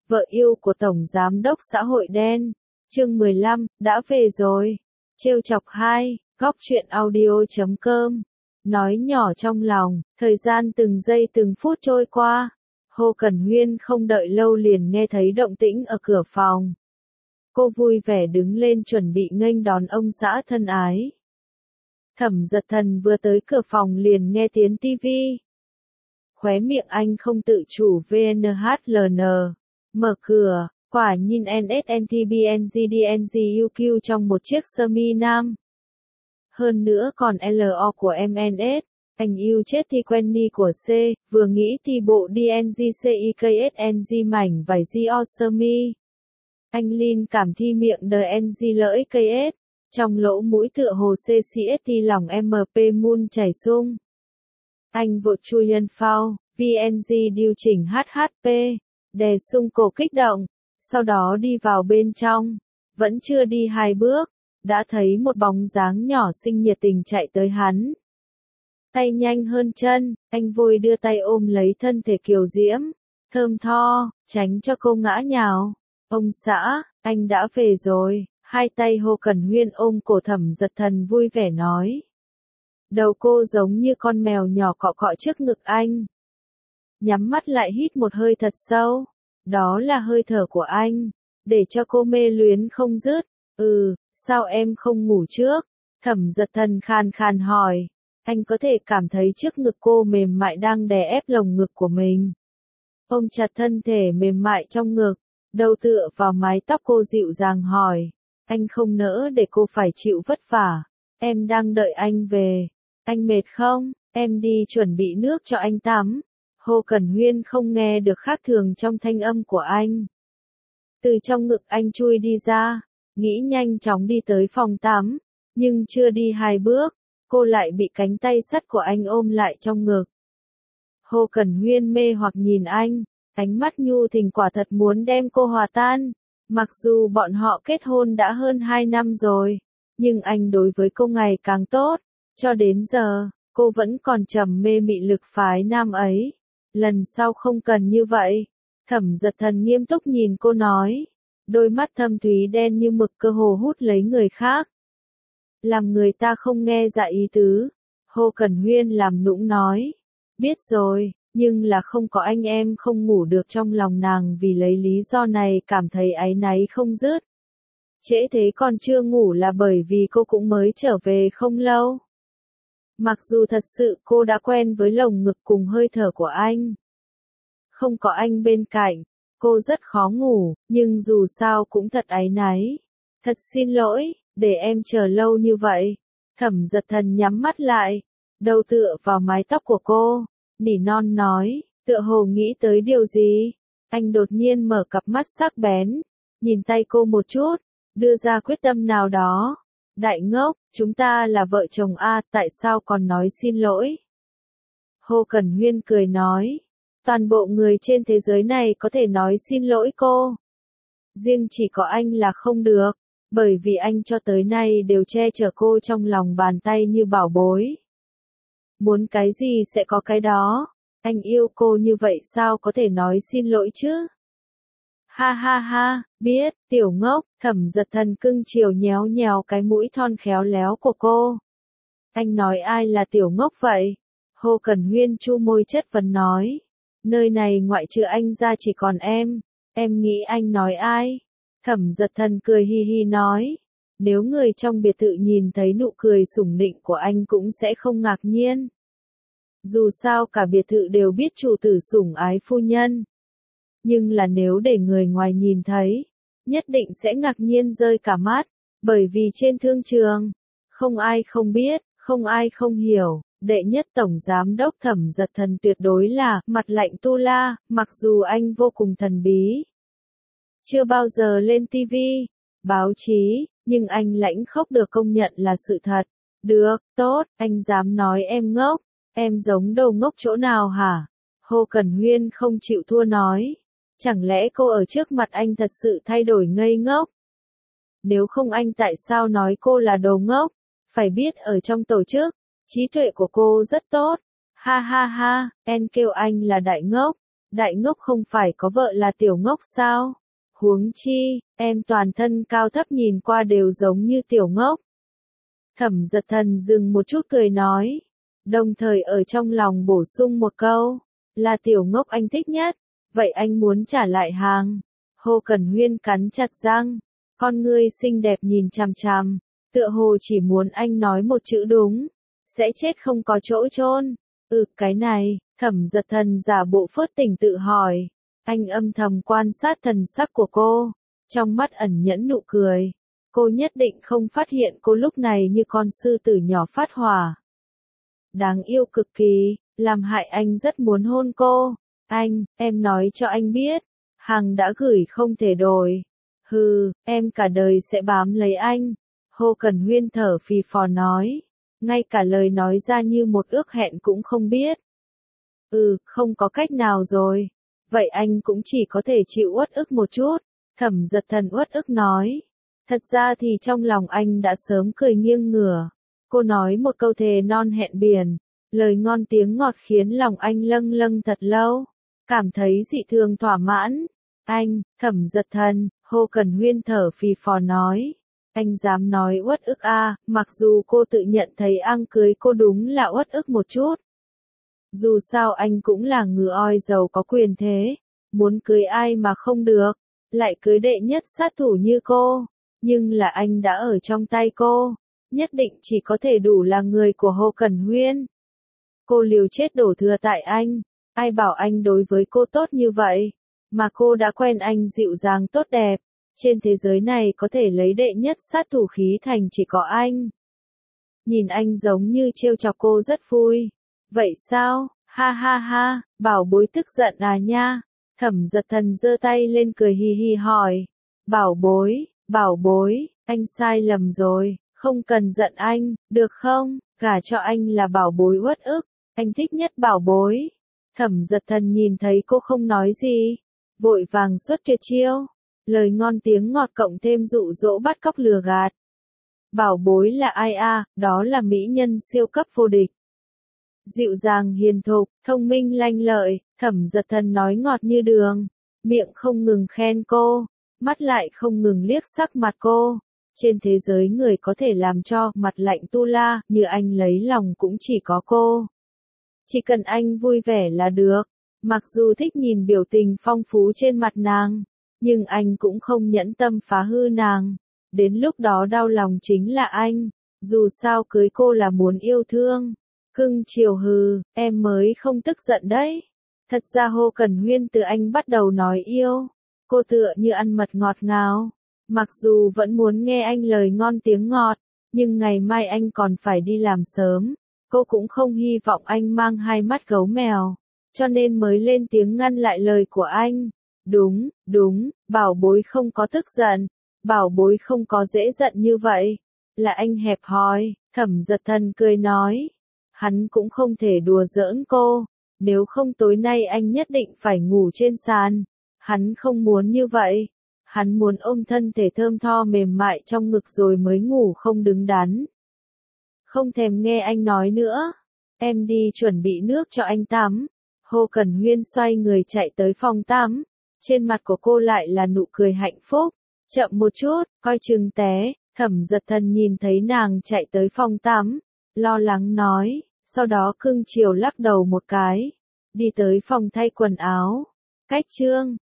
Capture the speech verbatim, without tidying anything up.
Vợ yêu của Tổng Giám đốc xã hội đen. Chương mười lăm, đã về rồi. Trêu chọc hai, góc truyện audio chấm com. Nói nhỏ trong lòng, thời gian từng giây từng phút trôi qua. Hồ Cẩn Huyên không đợi lâu liền nghe thấy động tĩnh ở cửa phòng. Cô vui vẻ đứng lên chuẩn bị nghênh đón ông xã thân ái. Thẩm Giật Thần vừa tới cửa phòng liền nghe tiếng tivi. Khóe miệng anh không tự chủ vê en hát lờ en. Mở cửa, quả nhìn en ét en tê bê en giê đê en giê u quy trong một chiếc sơ mi nam. Hơn nữa còn lờ o của em en ét, anh yêu chết thì quen ni của C, vừa nghĩ thì bộ đê en giê xê i ca ét en giê mảnh vải Dior sơ mi. Anh Linh cảm thi miệng đờ en giê lỡi ca ét, trong lỗ mũi tựa hồ xê xê ét tê lòng em pê mun chảy sung. Anh vội chui nhân phao, vê en giê điều chỉnh hát hát pê, đè sung cổ kích động, sau đó đi vào bên trong, vẫn chưa đi hai bước, đã thấy một bóng dáng nhỏ xinh nhiệt tình chạy tới hắn. Tay nhanh hơn chân, anh vội đưa tay ôm lấy thân thể kiều diễm, thơm tho, tránh cho cô ngã nhào. Ông xã, anh đã về rồi, hai tay Hồ Cẩn Huyên ôm cổ Thẩm Giật Thần vui vẻ nói. Đầu cô giống như con mèo nhỏ cọ cọ trước ngực anh. Nhắm mắt lại hít một hơi thật sâu. Đó là hơi thở của anh. Để cho cô mê luyến không dứt. Ừ, sao em không ngủ trước? Thẩm Giật Thần khàn khàn hỏi. Anh có thể cảm thấy trước ngực cô mềm mại đang đè ép lồng ngực của mình. Ôm chặt thân thể mềm mại trong ngực. Đầu tựa vào mái tóc cô dịu dàng hỏi. Anh không nỡ để cô phải chịu vất vả. Em đang đợi anh về. Anh mệt không? Em đi chuẩn bị nước cho anh tắm. Hồ Cẩn Huyên không nghe được khác thường trong thanh âm của anh. Từ trong ngực anh chui đi ra, nghĩ nhanh chóng đi tới phòng tắm, nhưng chưa đi hai bước, cô lại bị cánh tay sắt của anh ôm lại trong ngực. Hồ Cẩn Huyên mê hoặc nhìn anh, ánh mắt nhu tình quả thật muốn đem cô hòa tan. Mặc dù bọn họ kết hôn đã hơn hai năm rồi, nhưng anh đối với cô ngày càng tốt. Cho đến giờ, cô vẫn còn trầm mê mị lực phái nam ấy. Lần sau không cần như vậy. Thẩm Giật Thần nghiêm túc nhìn cô nói. Đôi mắt thâm thúy đen như mực cơ hồ hút lấy người khác. Làm người ta không nghe dạ ý tứ. Hồ Cẩn Huyên làm nũng nói. Biết rồi, nhưng là không có anh em không ngủ được trong lòng nàng vì lấy lý do này cảm thấy áy náy không dứt. Trễ thế còn chưa ngủ là bởi vì cô cũng mới trở về không lâu. Mặc dù thật sự cô đã quen với lồng ngực cùng hơi thở của anh. Không có anh bên cạnh, cô rất khó ngủ, nhưng dù sao cũng thật áy náy. Thật xin lỗi, để em chờ lâu như vậy. Thẩm Giật Thần nhắm mắt lại, đầu tựa vào mái tóc của cô, nỉ non nói, tựa hồ nghĩ tới điều gì. Anh đột nhiên mở cặp mắt sắc bén, nhìn tay cô một chút, đưa ra quyết tâm nào đó. Đại ngốc, chúng ta là vợ chồng a, tại sao còn nói xin lỗi? Hồ Cẩn Huyên cười nói, toàn bộ người trên thế giới này có thể nói xin lỗi cô. Riêng chỉ có anh là không được, bởi vì anh cho tới nay đều che chở cô trong lòng bàn tay như bảo bối. Muốn cái gì sẽ có cái đó, anh yêu cô như vậy sao có thể nói xin lỗi chứ? Ha ha ha, biết, tiểu ngốc, Thẩm Giật Thần cưng chiều nhéo nhéo cái mũi thon khéo léo của cô. Anh nói ai là tiểu ngốc vậy? Hồ Cẩn Huyên chu môi chất vấn nói. Nơi này ngoại trừ anh ra chỉ còn em, em nghĩ anh nói ai? Thẩm Giật Thần cười hi hi nói. Nếu người trong biệt thự nhìn thấy nụ cười sủng nịnh của anh cũng sẽ không ngạc nhiên. Dù sao cả biệt thự đều biết chủ tử sủng ái phu nhân. Nhưng là nếu để người ngoài nhìn thấy, nhất định sẽ ngạc nhiên rơi cả mắt, bởi vì trên thương trường, không ai không biết, không ai không hiểu, đệ nhất tổng giám đốc Thẩm Giật Thần tuyệt đối là mặt lạnh tu la, mặc dù anh vô cùng thần bí. Chưa bao giờ lên tivi, báo chí, nhưng anh lãnh khốc được công nhận là sự thật. Được, tốt, anh dám nói em ngốc, em giống đầu ngốc chỗ nào hả? Hồ Cẩn Huyên không chịu thua nói. Chẳng lẽ cô ở trước mặt anh thật sự thay đổi ngây ngốc? Nếu không anh tại sao nói cô là đồ ngốc? Phải biết ở trong tổ chức, trí tuệ của cô rất tốt. Ha ha ha, em kêu anh là đại ngốc. Đại ngốc không phải có vợ là tiểu ngốc sao? Huống chi, em toàn thân cao thấp nhìn qua đều giống như tiểu ngốc. Thẩm Giật Thần dừng một chút cười nói, đồng thời ở trong lòng bổ sung một câu, là tiểu ngốc anh thích nhất, vậy anh muốn trả lại hàng. Hồ Cẩn Huyên cắn chặt răng, con ngươi xinh đẹp nhìn chằm chằm, tựa hồ chỉ muốn anh nói một chữ đúng, sẽ chết không có chỗ chôn. Ừ, cái này, Thẩm Giật Thần giả bộ phớt tỉnh tự hỏi, anh âm thầm quan sát thần sắc của cô, trong mắt ẩn nhẫn nụ cười. Cô nhất định không phát hiện cô lúc này như con sư tử nhỏ phát hỏa. Đáng yêu cực kỳ, làm hại anh rất muốn hôn cô. Anh, em nói cho anh biết, hàng đã gửi không thể đổi. Hừ, em cả đời sẽ bám lấy anh. Hồ Cẩn Huyên thở phì phò nói, ngay cả lời nói ra như một ước hẹn cũng không biết. Ừ, không có cách nào rồi. Vậy anh cũng chỉ có thể chịu uất ức một chút. Thẩm Giật Thần uất ức nói. Thật ra thì trong lòng anh đã sớm cười nghiêng ngửa. Cô nói một câu thề non hẹn biển, lời ngon tiếng ngọt khiến lòng anh lâng lâng thật lâu, cảm thấy dị thường thỏa mãn. Anh, Thẩm Giật Thần, Hồ Cẩn Huyên thở phì phò nói, anh dám nói uất ức à, mặc dù cô tự nhận thấy ăn cưới cô đúng là uất ức một chút. Dù sao anh cũng là ngựa oi giàu có quyền thế, muốn cưới ai mà không được, lại cưới đệ nhất sát thủ như cô. Nhưng là anh đã ở trong tay cô, nhất định chỉ có thể đủ là người của Hồ Cẩn Huyên. Cô liều chết đổ thừa tại anh, ai bảo anh đối với cô tốt như vậy, mà cô đã quen anh dịu dàng tốt đẹp, trên thế giới này có thể lấy đệ nhất sát thủ khí thành chỉ có anh. Nhìn anh giống như trêu chọc cô rất vui. Vậy sao, ha ha ha, bảo bối tức giận à nha. Thẩm Giật Thần giơ tay lên cười hì hì hỏi, bảo bối. Bảo bối, anh sai lầm rồi, không cần giận anh, được không? Gả cho anh là bảo bối uất ức, anh thích nhất bảo bối. Thẩm Giật Thần nhìn thấy cô không nói gì, vội vàng xuất tuyệt chiêu, lời ngon tiếng ngọt cộng thêm dụ dỗ bắt cóc lừa gạt. Bảo bối là ai a? Đó là mỹ nhân siêu cấp vô địch. Dịu dàng hiền thục, thông minh lanh lợi, Thẩm Giật Thần nói ngọt như đường, miệng không ngừng khen cô. Mắt lại không ngừng liếc sắc mặt cô. Trên thế giới người có thể làm cho mặt lạnh tu la như anh lấy lòng cũng chỉ có cô. Chỉ cần anh vui vẻ là được. Mặc dù thích nhìn biểu tình phong phú trên mặt nàng, nhưng anh cũng không nhẫn tâm phá hư nàng. Đến lúc đó đau lòng chính là anh. Dù sao cưới cô là muốn yêu thương. Cưng chiều hừ, em mới không tức giận đấy. Thật ra Hồ Cẩn Huyên từ anh bắt đầu nói yêu. Cô tựa như ăn mật ngọt ngào, mặc dù vẫn muốn nghe anh lời ngon tiếng ngọt, nhưng ngày mai anh còn phải đi làm sớm, cô cũng không hy vọng anh mang hai mắt gấu mèo, cho nên mới lên tiếng ngăn lại lời của anh. Đúng, đúng, bảo bối không có tức giận, bảo bối không có dễ giận như vậy, là anh hẹp hòi. Thẩm Giật Thần cười nói, hắn cũng không thể đùa giỡn cô, nếu không tối nay anh nhất định phải ngủ trên sàn. Hắn không muốn như vậy. Hắn muốn ôm thân thể thơm tho mềm mại trong ngực rồi mới ngủ không đứng đắn. Không thèm nghe anh nói nữa. Em đi chuẩn bị nước cho anh tắm. Hồ Cẩn Huyên xoay người chạy tới phòng tắm. Trên mặt của cô lại là nụ cười hạnh phúc. Chậm một chút, coi chừng té. Thẩm Giật Thần nhìn thấy nàng chạy tới phòng tắm. Lo lắng nói. Sau đó cưng chiều lắc đầu một cái. Đi tới phòng thay quần áo. Cách chương.